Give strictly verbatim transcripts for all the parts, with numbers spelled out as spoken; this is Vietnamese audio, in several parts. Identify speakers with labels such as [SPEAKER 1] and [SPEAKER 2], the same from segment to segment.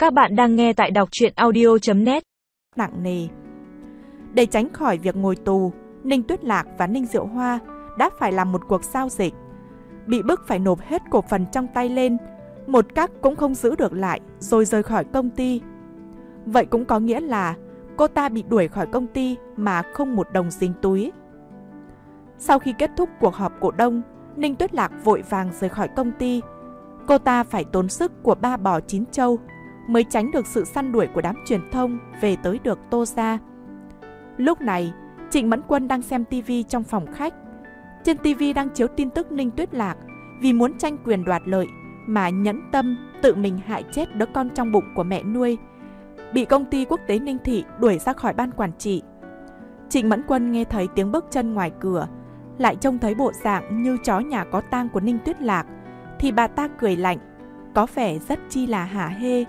[SPEAKER 1] Các bạn đang nghe tại đọc truyện audio chấm net.
[SPEAKER 2] Nặng nề. Để tránh khỏi việc ngồi tù, Ninh Tuyết Lạc và Ninh Diệu Hoa đã phải làm một cuộc giao dịch. Bị bức phải nộp hết cổ phần trong tay lên, một các cũng không giữ được lại rồi rời khỏi công ty. Vậy cũng có nghĩa là cô ta bị đuổi khỏi công ty mà không một đồng dính túi. Sau khi kết thúc cuộc họp cổ đông, Ninh Tuyết Lạc vội vàng rời khỏi công ty. Cô ta phải tốn sức của ba bò chín trâu mới tránh được sự săn đuổi của đám truyền thông về tới được Tô gia. Lúc này, Trịnh Mẫn Quân đang xem tivi trong phòng khách. Trên tivi đang chiếu tin tức Ninh Tuyết Lạc vì muốn tranh quyền đoạt lợi mà nhẫn tâm tự mình hại chết đứa con trong bụng của mẹ nuôi, bị công ty quốc tế Ninh Thị đuổi ra khỏi ban quản trị. Trịnh Mẫn Quân nghe thấy tiếng bước chân ngoài cửa, lại trông thấy bộ dạng như chó nhà có tang của Ninh Tuyết Lạc, thì bà ta cười lạnh, có vẻ rất chi là hả hê.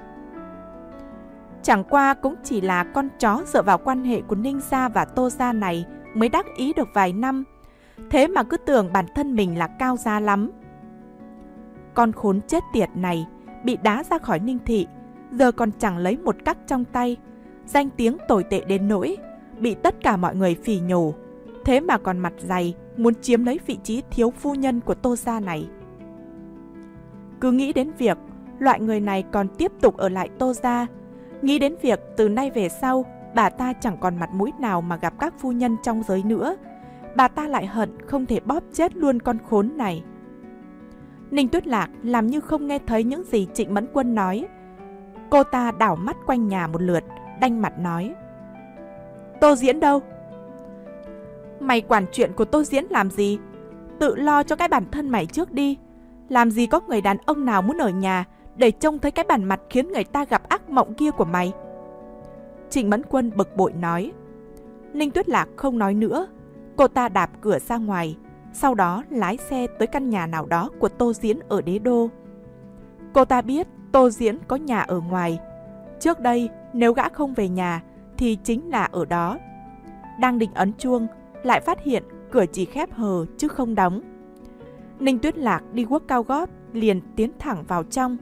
[SPEAKER 2] Chẳng qua cũng chỉ là con chó dựa vào quan hệ của Ninh gia và Tô gia này mới đắc ý được vài năm, thế mà cứ tưởng bản thân mình là cao giá lắm. Con khốn chết tiệt này bị đá ra khỏi Ninh Thị, giờ còn chẳng lấy một cắc trong tay, danh tiếng tồi tệ đến nỗi bị tất cả mọi người phỉ nhổ, thế mà còn mặt dày muốn chiếm lấy vị trí thiếu phu nhân của Tô gia này. Cứ nghĩ đến việc loại người này còn tiếp tục ở lại Tô gia, nghĩ đến việc từ nay về sau bà ta chẳng còn mặt mũi nào mà gặp các phu nhân trong giới nữa, bà ta lại hận không thể bóp chết luôn con khốn này. Ninh Tuyết Lạc làm như không nghe thấy những gì Trịnh Mẫn Quân nói. Cô ta đảo mắt quanh nhà một lượt, đanh mặt nói: Tô Diễn đâu? Mày quản chuyện của Tô Diễn làm gì? Tự lo cho cái bản thân mày trước đi. Làm gì có người đàn ông nào muốn ở nhà để trông thấy cái bản mặt khiến người ta gặp ác mộng kia của mày? Trịnh Mẫn Quân bực bội nói. Ninh Tuyết Lạc không nói nữa. Cô ta đạp cửa ra ngoài, sau đó lái xe tới căn nhà nào đó của Tô Diễn ở Đế Đô. Cô ta biết Tô Diễn có nhà ở ngoài. Trước đây nếu gã không về nhà thì chính là ở đó. Đang định ấn chuông, lại phát hiện cửa chỉ khép hờ chứ không đóng. Ninh Tuyết Lạc đi guốc cao gót liền tiến thẳng vào trong.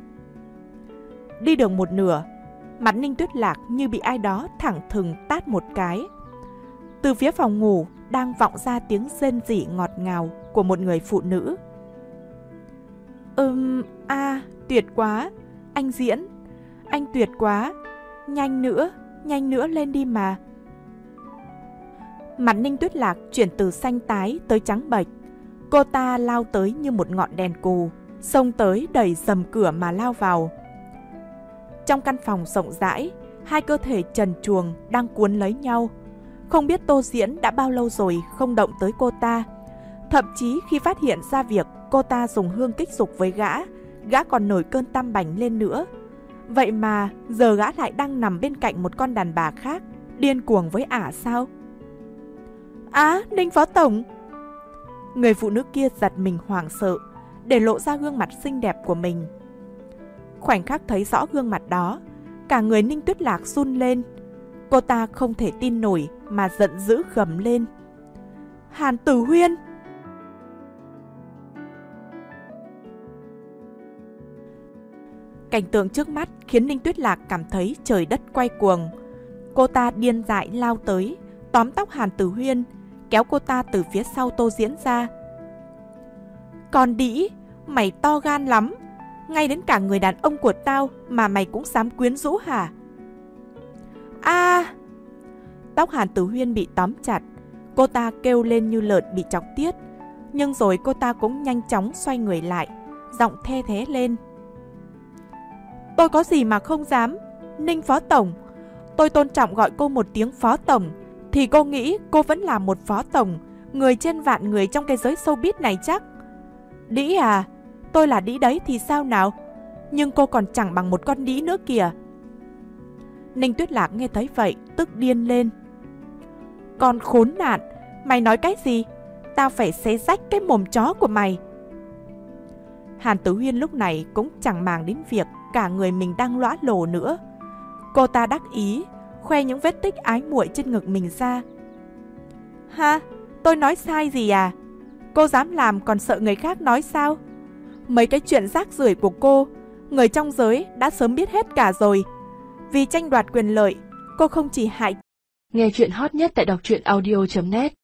[SPEAKER 2] Đi được một nửa, mặt Ninh Tuyết Lạc như bị ai đó thẳng thừng tát một cái. Từ phía phòng ngủ đang vọng ra tiếng rên rỉ ngọt ngào của một người phụ nữ. Ừm, a, à, tuyệt quá, anh Diễn, anh tuyệt quá, nhanh nữa, nhanh nữa lên đi mà. Mặt Ninh Tuyết Lạc chuyển từ xanh tái tới trắng bệch. Cô ta lao tới như một ngọn đèn cù, xông tới đẩy dầm cửa mà lao vào. Trong căn phòng rộng rãi, hai cơ thể trần truồng đang cuốn lấy nhau. Không biết Tô Diễn đã bao lâu rồi không động tới cô ta. Thậm chí khi phát hiện ra việc cô ta dùng hương kích dục với gã, gã còn nổi cơn tam bành lên nữa. Vậy mà giờ gã lại đang nằm bên cạnh một con đàn bà khác, điên cuồng với ả sao? Á, à, Ninh Phó Tổng! Người phụ nữ kia giật mình hoảng sợ, để lộ ra gương mặt xinh đẹp của mình. Khoảnh khắc thấy rõ gương mặt đó, cả người Ninh Tuyết Lạc run lên. Cô ta không thể tin nổi mà giận dữ gầm lên. Hàn Tử Huyên! Cảnh tượng trước mắt khiến Ninh Tuyết Lạc cảm thấy trời đất quay cuồng. Cô ta điên dại lao tới, tóm tóc Hàn Tử Huyên, kéo cô ta từ phía sau Tô Diễn ra. Con đĩ, mày to gan lắm, ngay đến cả người đàn ông của tao mà mày cũng dám quyến rũ hả? A! À! Tóc Hàn Tử Huyên bị tóm chặt, cô ta kêu lên như lợn bị chọc tiết, nhưng rồi cô ta cũng nhanh chóng xoay người lại, giọng the thé lên. Tôi có gì mà không dám, Ninh Phó Tổng, tôi tôn trọng gọi cô một tiếng Phó Tổng, thì cô nghĩ cô vẫn là một Phó Tổng, người trên vạn người trong cái giới showbiz này chắc. Đĩ à, tôi là đĩ đấy thì sao nào, nhưng cô còn chẳng bằng một con đĩ nữa kìa. Ninh Tuyết Lạc nghe thấy vậy, tức điên lên. Con khốn nạn, mày nói cái gì? Tao phải xé rách cái mồm chó của mày. Hàn Tử Huyên lúc này cũng chẳng màng đến việc cả người mình đang lõa lồ nữa. Cô ta đắc ý, khoe những vết tích ái muội trên ngực mình ra. Ha, tôi nói sai gì à? Cô dám làm còn sợ người khác nói sao? Mấy cái chuyện rác rưởi của cô, người trong giới đã sớm biết hết cả rồi. Vì tranh đoạt quyền lợi, cô không chỉ hại.
[SPEAKER 3] Nghe chuyện hot nhất tại đọc truyện audio chấm net